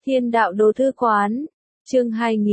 Thiên đạo đồ thư quán, chương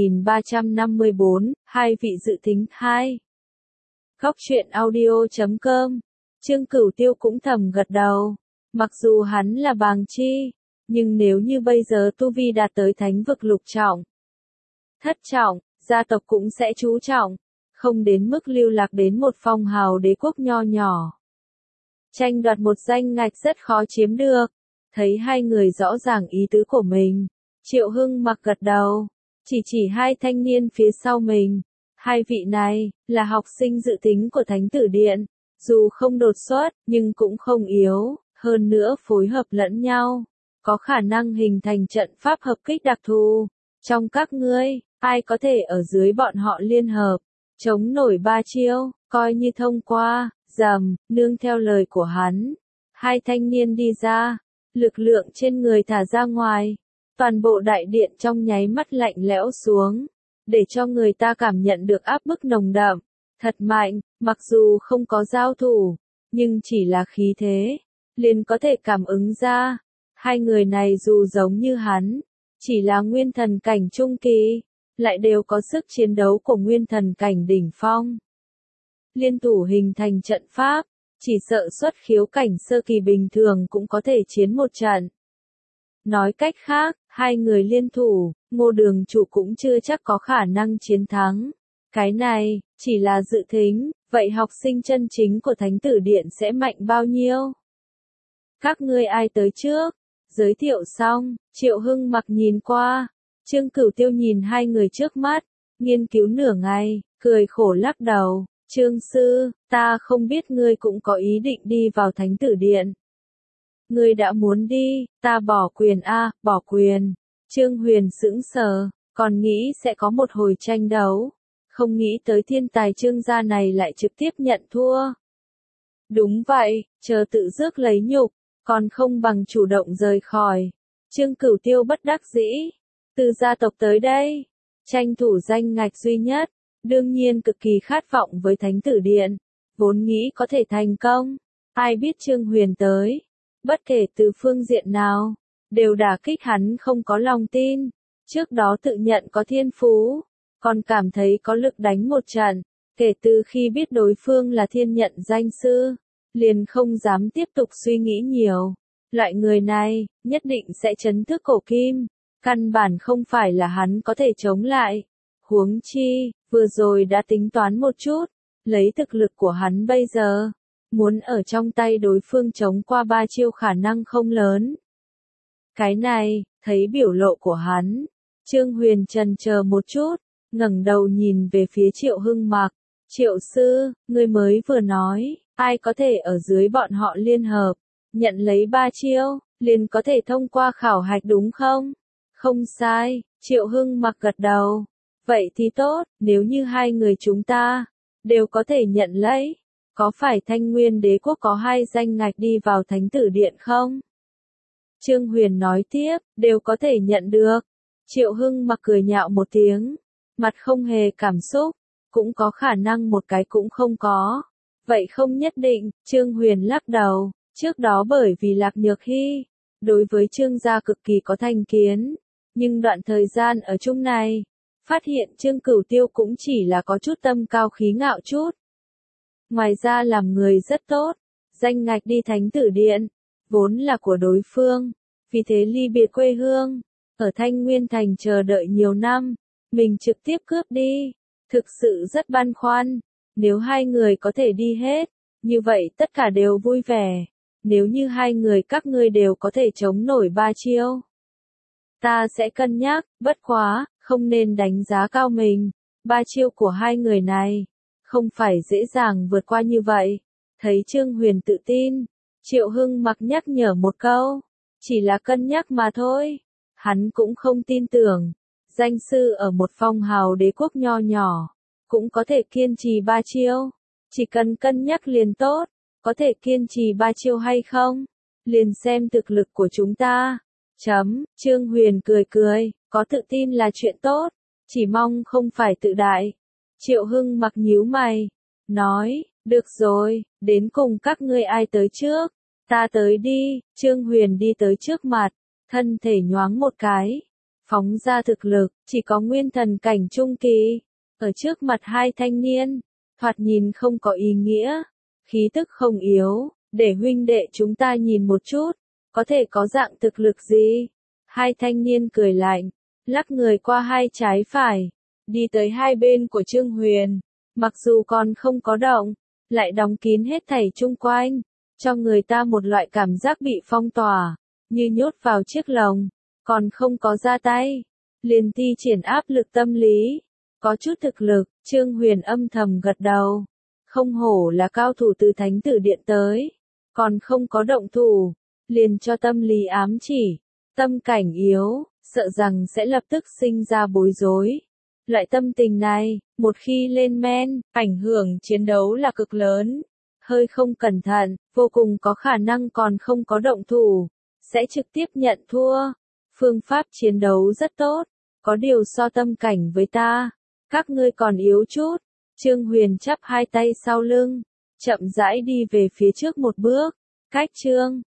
2354, hai vị dự tính 2. Góc truyện audio.com. Chương Cửu Tiêu cũng thầm gật đầu. Mặc dù hắn là bàng chi, nhưng nếu như bây giờ tu vi đạt tới thánh vực lục trọng, thất trọng, gia tộc cũng sẽ chú trọng, không đến mức lưu lạc đến một phong hào đế quốc nho nhỏ. Tranh đoạt một danh ngạch rất khó chiếm được. Thấy hai người rõ ràng ý tứ của mình, Triệu Hưng Mặc gật đầu, chỉ hai thanh niên phía sau mình. Hai vị này, là học sinh dự tính của Thánh Tử Điện, dù không đột xuất, nhưng cũng không yếu, hơn nữa phối hợp lẫn nhau, có khả năng hình thành trận pháp hợp kích đặc thù. Trong các ngươi, ai có thể ở dưới bọn họ liên hợp, chống nổi ba chiêu, coi như thông qua. Rầm, nương theo lời của hắn, hai thanh niên đi ra, lực lượng trên người thả ra ngoài, toàn bộ đại điện trong nháy mắt lạnh lẽo xuống, để cho người ta cảm nhận được áp bức nồng đậm, thật mạnh. Mặc dù không có giao thủ, nhưng chỉ là khí thế, liền có thể cảm ứng ra, hai người này dù giống như hắn, chỉ là nguyên thần cảnh trung kỳ, lại đều có sức chiến đấu của nguyên thần cảnh đỉnh phong. Liên thủ hình thành trận pháp, chỉ sợ xuất khiếu cảnh sơ kỳ bình thường cũng có thể chiến một trận. Nói cách khác, hai người liên thủ, Ngô Đường Chủ cũng chưa chắc có khả năng chiến thắng. Cái này, chỉ là dự tính, vậy học sinh chân chính của Thánh Tử Điện sẽ mạnh bao nhiêu? Các ngươi ai tới trước? Giới thiệu xong, Triệu Hưng Mặc nhìn qua, Chương Cửu Tiêu nhìn hai người trước mắt, nghiên cứu nửa ngày, cười khổ lắc đầu. Trương sư, ta không biết ngươi cũng có ý định đi vào Thánh Tử Điện. Ngươi đã muốn đi, ta bỏ quyền bỏ quyền. Trương Huyền sững sờ, còn nghĩ sẽ có một hồi tranh đấu, không nghĩ tới thiên tài Trương gia này lại trực tiếp nhận thua. Đúng vậy, chờ tự rước lấy nhục, còn không bằng chủ động rời khỏi. Chương Cửu Tiêu bất đắc dĩ, từ gia tộc tới đây, tranh thủ danh ngạch duy nhất. Đương nhiên cực kỳ khát vọng với Thánh Tử Điện, vốn nghĩ có thể thành công. Ai biết Trương Huyền tới, bất kể từ phương diện nào, đều đả kích hắn không có lòng tin. Trước đó tự nhận có thiên phú, còn cảm thấy có lực đánh một trận, kể từ khi biết đối phương là thiên nhận danh sư, liền không dám tiếp tục suy nghĩ nhiều. Loại người này, nhất định sẽ trấn thức cổ kim, căn bản không phải là hắn có thể chống lại. Huống chi, vừa rồi đã tính toán một chút, lấy thực lực của hắn bây giờ, muốn ở trong tay đối phương chống qua ba chiêu khả năng không lớn. Cái này, thấy biểu lộ của hắn, Trương Huyền chần chờ một chút, ngẩng đầu nhìn về phía Triệu Hưng Mặc. Triệu sư, ngươi mới vừa nói, ai có thể ở dưới bọn họ liên hợp, nhận lấy ba chiêu, liền có thể thông qua khảo hạch đúng không? Không sai, Triệu Hưng Mặc gật đầu. Vậy thì tốt, nếu như hai người chúng ta đều có thể nhận lấy, có phải Thanh Nguyên Đế quốc có hai danh ngạch đi vào Thánh Tử Điện không? Trương Huyền nói tiếp, đều có thể nhận được. Triệu Hưng Mặc cười nhạo một tiếng, mặt không hề cảm xúc, cũng có khả năng một cái cũng không có. Vậy không nhất định, Trương Huyền lắc đầu, trước đó bởi vì Lạc Nhược Hy, đối với Trương gia cực kỳ có thành kiến, nhưng đoạn thời gian ở chung này, phát hiện Chương Cửu Tiêu cũng chỉ là có chút tâm cao khí ngạo chút. Ngoài ra làm người rất tốt, danh ngạch đi Thánh Tử Điện, vốn là của đối phương, vì thế ly biệt quê hương, ở Thanh Nguyên Thành chờ đợi nhiều năm, mình trực tiếp cướp đi, thực sự rất băn khoăn, nếu hai người có thể đi hết, như vậy tất cả đều vui vẻ, nếu như hai người các ngươi đều có thể chống nổi ba chiêu. Ta sẽ cân nhắc, bất quá, không nên đánh giá cao mình. Ba chiêu của hai người này, không phải dễ dàng vượt qua như vậy. Thấy Trương Huyền tự tin, Triệu Hưng Mặc nhắc nhở một câu, chỉ là cân nhắc mà thôi. Hắn cũng không tin tưởng, danh sư ở một phong hào đế quốc nho nhỏ, cũng có thể kiên trì ba chiêu. Chỉ cần cân nhắc liền tốt, có thể kiên trì ba chiêu hay không, liền xem thực lực của chúng ta. Trương Huyền cười, có tự tin là chuyện tốt, chỉ mong không phải tự đại. Triệu Hưng Mặc nhíu mày, nói, được rồi, đến cùng các ngươi ai tới trước, ta tới đi. Trương Huyền đi tới trước mặt, thân thể nhoáng một cái, phóng ra thực lực, chỉ có nguyên thần cảnh trung kỳ. Ở trước mặt hai thanh niên, thoạt nhìn không có ý nghĩa, khí tức không yếu, để huynh đệ chúng ta nhìn một chút, có thể có dạng thực lực gì? Hai thanh niên cười lạnh, lắc người qua hai trái phải, đi tới hai bên của Trương Huyền, mặc dù còn không có động, lại đóng kín hết thảy chung quanh, cho người ta một loại cảm giác bị phong tỏa, như nhốt vào chiếc lồng, còn không có ra tay, liền thi triển áp lực tâm lý, có chút thực lực, Trương Huyền âm thầm gật đầu, không hổ là cao thủ từ Thánh Tử Điện tới, còn không có động thủ, liền cho tâm lý ám chỉ, tâm cảnh yếu, sợ rằng sẽ lập tức sinh ra bối rối. Loại tâm tình này, một khi lên men, ảnh hưởng chiến đấu là cực lớn. Hơi không cẩn thận, vô cùng có khả năng còn không có động thủ, sẽ trực tiếp nhận thua. Phương pháp chiến đấu rất tốt, có điều so tâm cảnh với ta, các ngươi còn yếu chút. Trương Huyền chắp hai tay sau lưng, chậm rãi đi về phía trước một bước, cách Trương